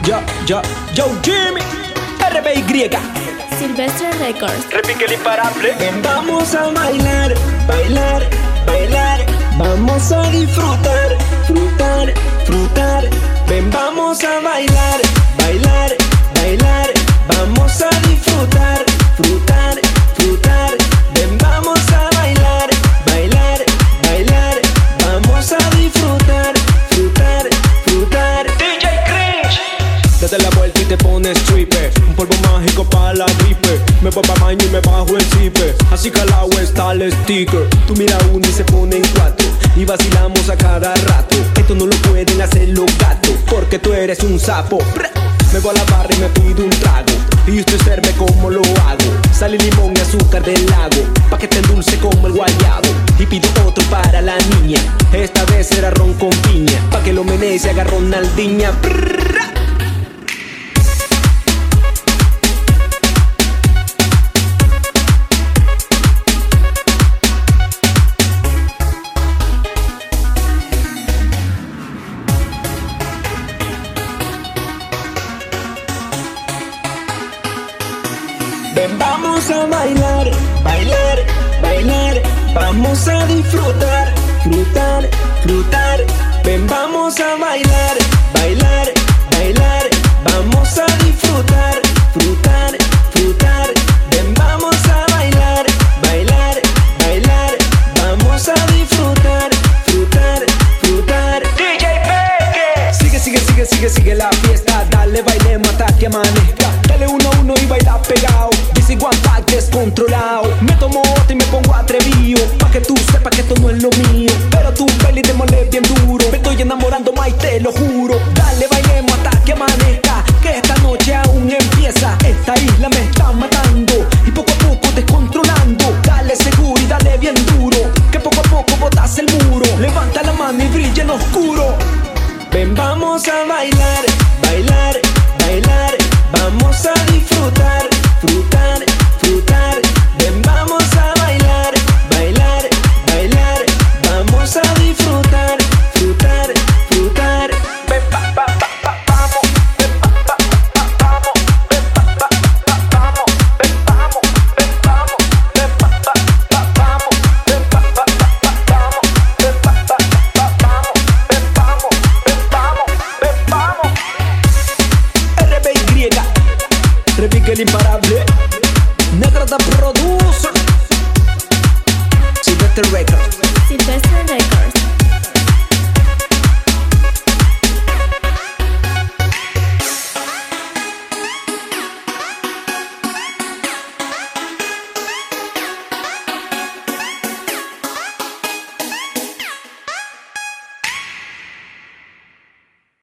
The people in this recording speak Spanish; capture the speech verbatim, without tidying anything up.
Yo, yo, yo, Jimmy, R B Y, Silvestre Records. Repique el imparable. Ven, vamos a bailar, bailar, bailar. Vamos a disfrutar, frutar, frutar. Ven, vamos a bailar, bailar, bailar. Vamos a disfrutar, frutar, frutar. Ven, vamos a bailar, bailar, bailar. Vamos a disfrutar, frutar, frutar. D J Cringe. Date la vuelta y te pones stripper. Un polvo mágico para la gripe. Me voy pa' baño y me bajo el zipper. Así calao está el sticker. Tú mira uno y se pone en cuatro. Y vacilamos a cada rato. Esto no lo pueden hacer los gatos, porque tú eres un sapo. Me voy a la barra y me pido un trago. Y usted observe cómo lo hago. Sale limón y azúcar del lago, pa' que te endulce como el guayabo. Y pido otro para la niña. Esta vez será ron con piña, pa' que lo menee y se haga Ronaldinha. Ven, vamos a bailar, bailar, bailar. Vamos a disfrutar, frutar, frutar. Ven, vamos a bailar, bailar, bailar. Vamos a disfrutar, frutar, frutar. Ven, vamos a bailar, bailar, bailar. Vamos a disfrutar, frutar, frutar. D J Peque. Sigue, sigue, sigue, sigue, sigue la fiesta. Dale, bailemos hasta que amanezca. Dale uno a uno y baila pegado. Dice one pack descontrolado. Me tomo otra y me pongo atrevido, pa' que tú sepas que esto no es lo mío. Pero tú baila y démosle bien duro. Me estoy enamorando más y te lo juro. Dale, bailemos hasta que amanezca, que esta noche aún empieza. Esta isla me está matando y poco a poco descontrolando. Dale seguro y dale bien duro, que poco a poco botas el muro. Levanta la mano y brilla en oscuro. Ven, vamos a bailar, bailar, bailar. Vamos a disfrutar, frutar, frutar. Ven, vamos a bailar, bailar, bailar. Vamos a disfrutar, frutar, frutar. Ven, pa, pa, pa, pa, vamos. Ven, pa, pa, pa, pa, vamos. Ven, pa, pa, pa, vamos. Ven, vamos, ven, vamos. Ven, pa, pa, pa, vamos. Ven, pa, pa, pa, vamos. Ven, pa, pa, pa, vamos. Ven, vamos, ven, vamos, ven, vamos. R B Y, Repique el imparable. Negrata produce. Silvestre Records. Silvestre Records.